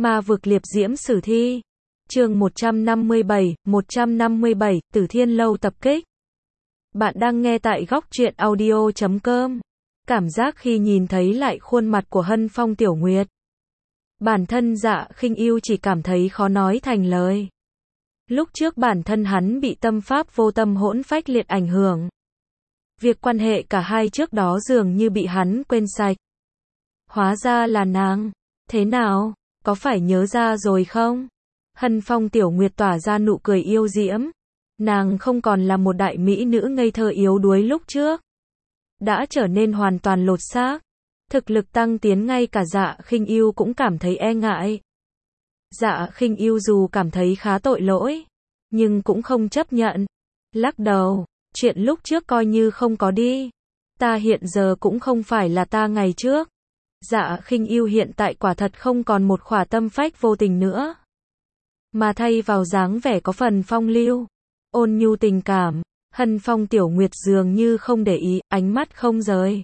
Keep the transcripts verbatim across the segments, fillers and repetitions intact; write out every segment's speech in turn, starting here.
Ma vực liệp diễm sử thi. Chương một trăm năm mươi bảy, một trăm năm mươi bảy, Tử Thiên Lâu tập kích. Bạn đang nghe tại góc truyện audio chấm com. Cảm giác khi nhìn thấy lại khuôn mặt của Hân Phong Tiểu Nguyệt. Bản thân Dạ Khinh Ưu chỉ cảm thấy khó nói thành lời. Lúc trước bản thân hắn bị tâm pháp vô tâm hỗn phách liệt ảnh hưởng. Việc quan hệ cả hai trước đó dường như bị hắn quên sạch. Hóa ra là nàng. Thế nào? Có phải nhớ ra rồi không? Hân Phong Tiểu Nguyệt tỏa ra nụ cười yêu diễm. Nàng không còn là một đại mỹ nữ ngây thơ yếu đuối lúc trước. Đã trở nên hoàn toàn lột xác. Thực lực tăng tiến ngay cả Dạ Khinh Ưu cũng cảm thấy e ngại. Dạ Khinh Ưu dù cảm thấy khá tội lỗi, nhưng cũng không chấp nhận. Lắc đầu, chuyện lúc trước coi như không có đi. Ta hiện giờ cũng không phải là ta ngày trước. Dạ Khinh Ưu hiện tại quả thật không còn một khỏa tâm phách vô tình nữa, mà thay vào dáng vẻ có phần phong lưu, ôn nhu tình cảm. Hân Phong Tiểu Nguyệt dường như không để ý, ánh mắt không rời.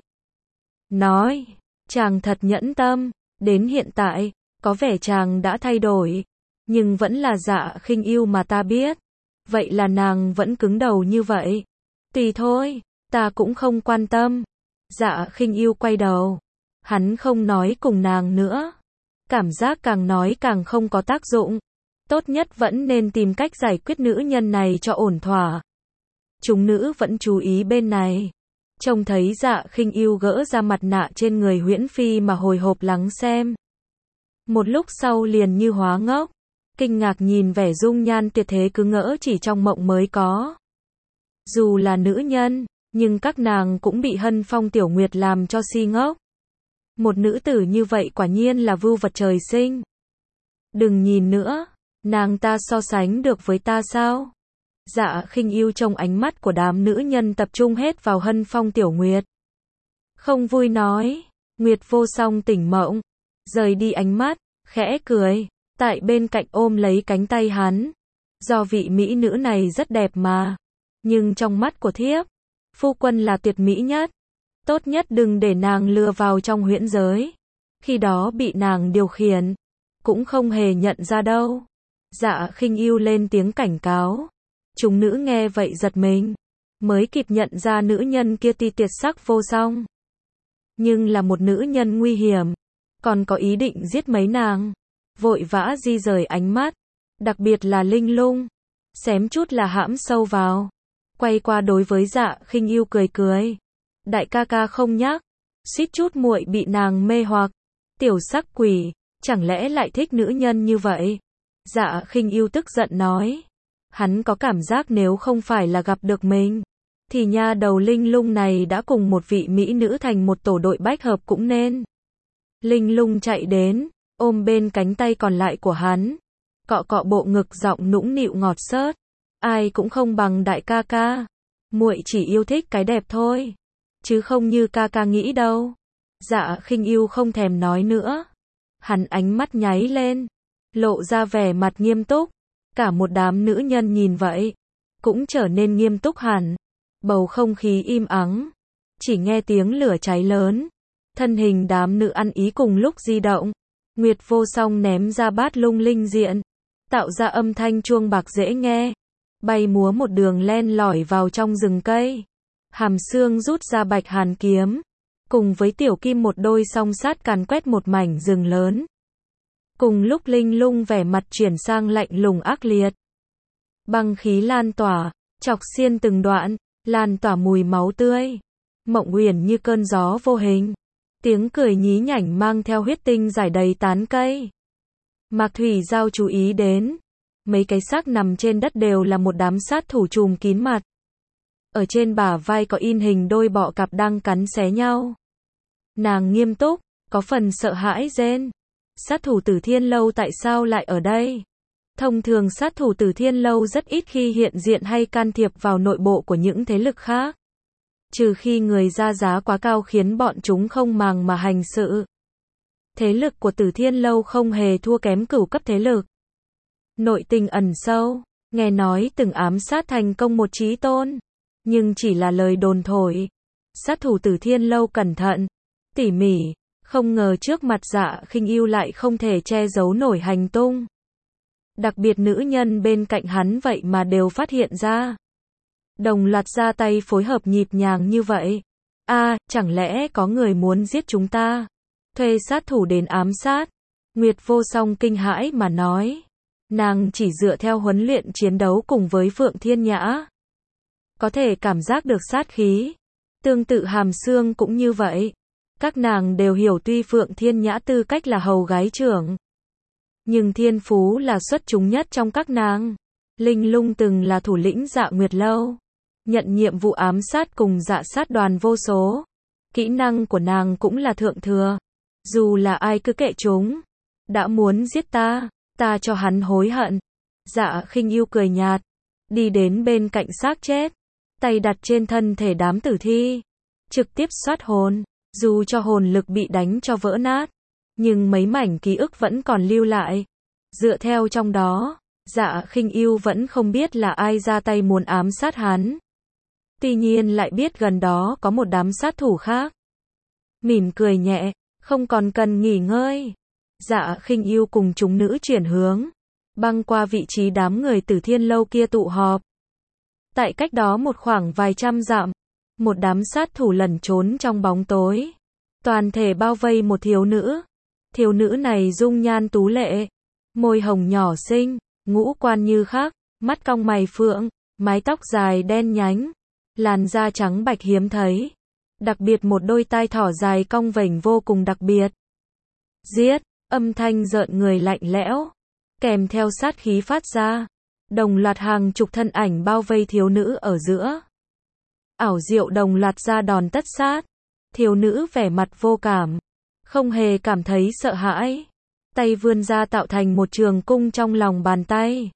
Nói, chàng thật nhẫn tâm, đến hiện tại, có vẻ chàng đã thay đổi, nhưng vẫn là Dạ Khinh Ưu mà ta biết. Vậy là nàng vẫn cứng đầu như vậy. Tùy thôi, ta cũng không quan tâm. Dạ Khinh Ưu quay đầu. Hắn không nói cùng nàng nữa. Cảm giác càng nói càng không có tác dụng. Tốt nhất vẫn nên tìm cách giải quyết nữ nhân này cho ổn thỏa. Chúng nữ vẫn chú ý bên này. Trông thấy Dạ Khinh Ưu gỡ ra mặt nạ trên người Huyễn Phi mà hồi hộp lắng xem. Một lúc sau liền như hóa ngốc. Kinh ngạc nhìn vẻ dung nhan tuyệt thế cứ ngỡ chỉ trong mộng mới có. Dù là nữ nhân, nhưng các nàng cũng bị Hân Phong Tiểu Nguyệt làm cho si ngốc. Một nữ tử như vậy quả nhiên là vưu vật trời sinh. Đừng nhìn nữa, nàng ta so sánh được với ta sao? Dạ Khinh Ưu trong ánh mắt của đám nữ nhân tập trung hết vào Hân Phong Tiểu Nguyệt. Không vui nói, Nguyệt vô song tỉnh mộng, rời đi ánh mắt, khẽ cười, tại bên cạnh ôm lấy cánh tay hắn. Do vị mỹ nữ này rất đẹp mà, nhưng trong mắt của thiếp, phu quân là tuyệt mỹ nhất. Tốt nhất đừng để nàng lừa vào trong huyễn giới. Khi đó bị nàng điều khiển, cũng không hề nhận ra đâu. Dạ Khinh Ưu lên tiếng cảnh cáo. Chúng nữ nghe vậy giật mình, mới kịp nhận ra nữ nhân kia ti tuyệt sắc vô song, nhưng là một nữ nhân nguy hiểm, còn có ý định giết mấy nàng. Vội vã di rời ánh mắt, đặc biệt là Linh Lung, xém chút là hãm sâu vào. Quay qua đối với Dạ Khinh Ưu cười cười. Đại ca ca không nhắc, suýt chút muội bị nàng mê hoặc. Tiểu sắc quỷ, chẳng lẽ lại thích nữ nhân như vậy? Dạ Khinh Ưu tức giận nói. Hắn có cảm giác nếu không phải là gặp được mình, thì nha đầu Linh Lung này đã cùng một vị mỹ nữ thành một tổ đội bách hợp cũng nên. Linh Lung chạy đến, ôm bên cánh tay còn lại của hắn, cọ cọ bộ ngực giọng nũng nịu ngọt xớt. Ai cũng không bằng đại ca ca. Muội chỉ yêu thích cái đẹp thôi, chứ không như ca ca nghĩ đâu. Dạ Khinh Ưu không thèm nói nữa. Hắn ánh mắt nháy lên, lộ ra vẻ mặt nghiêm túc. Cả một đám nữ nhân nhìn vậy, cũng trở nên nghiêm túc hẳn. Bầu không khí im ắng, chỉ nghe tiếng lửa cháy lớn. Thân hình đám nữ ăn ý cùng lúc di động. Nguyệt vô song ném ra bát lung linh diện, tạo ra âm thanh chuông bạc dễ nghe. Bay múa một đường len lỏi vào trong rừng cây. Hàm Xương rút ra bạch hàn kiếm, cùng với Tiểu Kim một đôi song sát càn quét một mảnh rừng lớn. Cùng lúc Linh Lung vẻ mặt chuyển sang lạnh lùng ác liệt. Băng khí lan tỏa, chọc xiên từng đoạn, lan tỏa mùi máu tươi. Mộng Uyển như cơn gió vô hình. Tiếng cười nhí nhảnh mang theo huyết tinh rải đầy tán cây. Mạc Thủy Giao chú ý đến. Mấy cái xác nằm trên đất đều là một đám sát thủ trùm kín mặt. Ở trên bả vai có in hình đôi bọ cạp đang cắn xé nhau. Nàng nghiêm túc, có phần sợ hãi rên. Sát thủ Tử Thiên Lâu tại sao lại ở đây? Thông thường sát thủ Tử Thiên Lâu rất ít khi hiện diện hay can thiệp vào nội bộ của những thế lực khác. Trừ khi người ra giá quá cao khiến bọn chúng không màng mà hành sự. Thế lực của Tử Thiên Lâu không hề thua kém cửu cấp thế lực. Nội tình ẩn sâu, nghe nói từng ám sát thành công một chí tôn. Nhưng chỉ là lời đồn thổi. Sát thủ Tử Thiên Lâu cẩn thận, tỉ mỉ, Không ngờ trước mặt Dạ Khinh Ưu lại không thể che giấu nổi hành tung. Đặc biệt nữ nhân bên cạnh hắn vậy mà đều phát hiện ra. Đồng loạt ra tay phối hợp nhịp nhàng như vậy. A, chẳng lẽ có người muốn giết chúng ta? Thuê sát thủ đến ám sát. Nguyệt Vô Song kinh hãi mà nói. Nàng chỉ dựa theo huấn luyện chiến đấu cùng với Phượng Thiên Nhã. Có thể cảm giác được sát khí. Tương tự Hàm Xương cũng như vậy. Các nàng đều hiểu tuy Phượng Thiên Nhã tư cách là hầu gái trưởng. Nhưng thiên phú là xuất chúng nhất trong các nàng. Linh Lung từng là thủ lĩnh Dạ Nguyệt Lâu. Nhận nhiệm vụ ám sát cùng dạ sát đoàn vô số. Kỹ năng của nàng cũng là thượng thừa. Dù là ai cứ kệ chúng. Đã muốn giết ta, ta cho hắn hối hận. Dạ Khinh Ưu cười nhạt. Đi đến bên cạnh xác chết. Tay đặt trên thân thể đám tử thi. Trực tiếp xoát hồn. Dù cho hồn lực bị đánh cho vỡ nát. Nhưng mấy mảnh ký ức vẫn còn lưu lại. Dựa theo trong đó, Dạ Khinh Ưu vẫn không biết là ai ra tay muốn ám sát hắn. Tuy nhiên lại biết gần đó có một đám sát thủ khác. Mỉm cười nhẹ, không còn cần nghỉ ngơi. Dạ Khinh Ưu cùng chúng nữ chuyển hướng, băng qua vị trí đám người Tử Thiên Lâu kia tụ họp. Tại cách đó một khoảng vài trăm dặm, một đám sát thủ lẩn trốn trong bóng tối. Toàn thể bao vây một thiếu nữ. Thiếu nữ này dung nhan tú lệ, môi hồng nhỏ xinh, ngũ quan như khác, mắt cong mày phượng, mái tóc dài đen nhánh, làn da trắng bạch hiếm thấy. Đặc biệt một đôi tai thỏ dài cong vểnh vô cùng đặc biệt. Giết, âm thanh rợn người lạnh lẽo, kèm theo sát khí phát ra. Đồng loạt hàng chục thân ảnh bao vây thiếu nữ ở giữa. Ảo diệu đồng loạt ra đòn tất sát. Thiếu nữ vẻ mặt vô cảm, không hề cảm thấy sợ hãi. Tay vươn ra tạo thành một trường cung trong lòng bàn tay.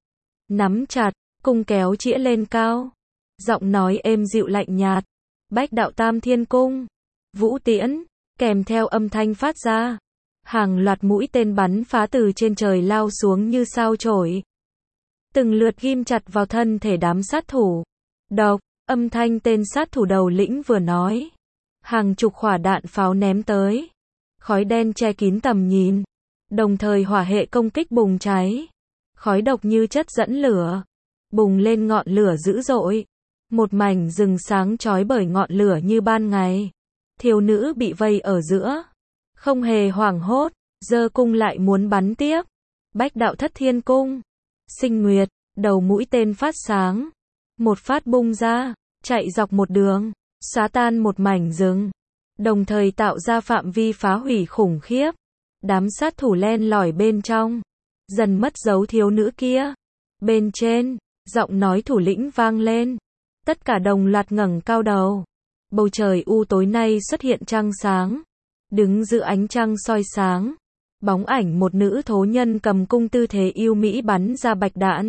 Nắm chặt, cung kéo chĩa lên cao. Giọng nói êm dịu lạnh nhạt. Bách đạo tam thiên cung. Vũ tiễn, kèm theo âm thanh phát ra. Hàng loạt mũi tên bắn phá từ trên trời lao xuống như sao chổi. Từng lượt ghim chặt vào thân thể đám sát thủ. Độc, âm thanh tên sát thủ đầu lĩnh vừa nói. Hàng chục quả đạn pháo ném tới. Khói đen che kín tầm nhìn. Đồng thời hỏa hệ công kích bùng cháy. Khói độc như chất dẫn lửa. Bùng lên ngọn lửa dữ dội. Một mảnh rừng sáng chói bởi ngọn lửa như ban ngày. Thiếu nữ bị vây ở giữa. Không hề hoảng hốt. Giơ cung lại muốn bắn tiếp. Bách đạo thất thiên cung. Sinh nguyệt. Đầu mũi tên phát sáng. Một phát bung ra. Chạy dọc một đường. Xóa tan một mảnh rừng. Đồng thời tạo ra phạm vi phá hủy khủng khiếp. Đám sát thủ len lỏi bên trong. Dần mất dấu thiếu nữ kia. Bên trên, giọng nói thủ lĩnh vang lên. Tất cả đồng loạt ngẩng cao đầu. Bầu trời u tối nay xuất hiện trăng sáng. Đứng giữa ánh trăng soi sáng. Bóng ảnh một nữ thố nhân cầm cung tư thế yêu mỹ bắn ra bạch đạn.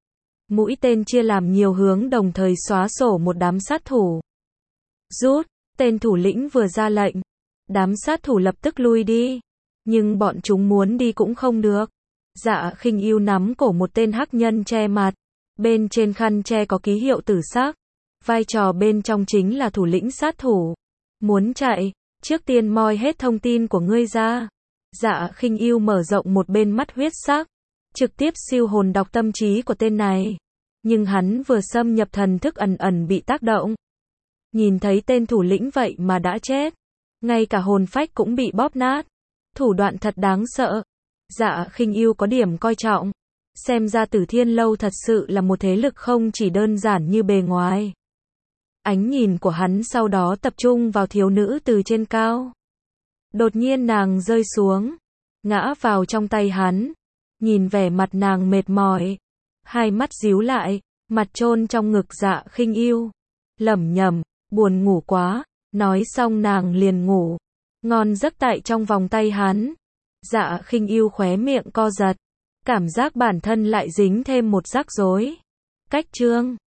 Mũi tên chia làm nhiều hướng đồng thời xóa sổ một đám sát thủ. Rút, tên thủ lĩnh vừa ra lệnh. Đám sát thủ lập tức lui đi. Nhưng bọn chúng muốn đi cũng không được. Dạ Khinh Ưu nắm cổ một tên hắc nhân che mặt. Bên trên khăn che có ký hiệu tử sắc. Vai trò bên trong chính là thủ lĩnh sát thủ. Muốn chạy, trước tiên moi hết thông tin của ngươi ra. Dạ Khinh Ưu mở rộng một bên mắt huyết sắc. Trực tiếp siêu hồn đọc tâm trí của tên này. Nhưng hắn vừa xâm nhập thần thức ẩn ẩn bị tác động. Nhìn thấy tên thủ lĩnh vậy mà đã chết. Ngay cả hồn phách cũng bị bóp nát. Thủ đoạn thật đáng sợ. Dạ Khinh Ưu có điểm coi trọng. Xem ra Tử Thiên Lâu thật sự là một thế lực không chỉ đơn giản như bề ngoài. Ánh nhìn của hắn sau đó tập trung vào thiếu nữ từ trên cao. Đột nhiên nàng rơi xuống. Ngã vào trong tay hắn. Nhìn vẻ mặt nàng mệt mỏi. Hai mắt díu lại. Mặt chôn trong ngực Dạ Khinh Ưu. Lẩm nhẩm, buồn ngủ quá. Nói xong nàng liền ngủ. Ngon giấc tại trong vòng tay hắn. Dạ Khinh Ưu khóe miệng co giật. Cảm giác bản thân lại dính thêm một rắc rối. Cách chương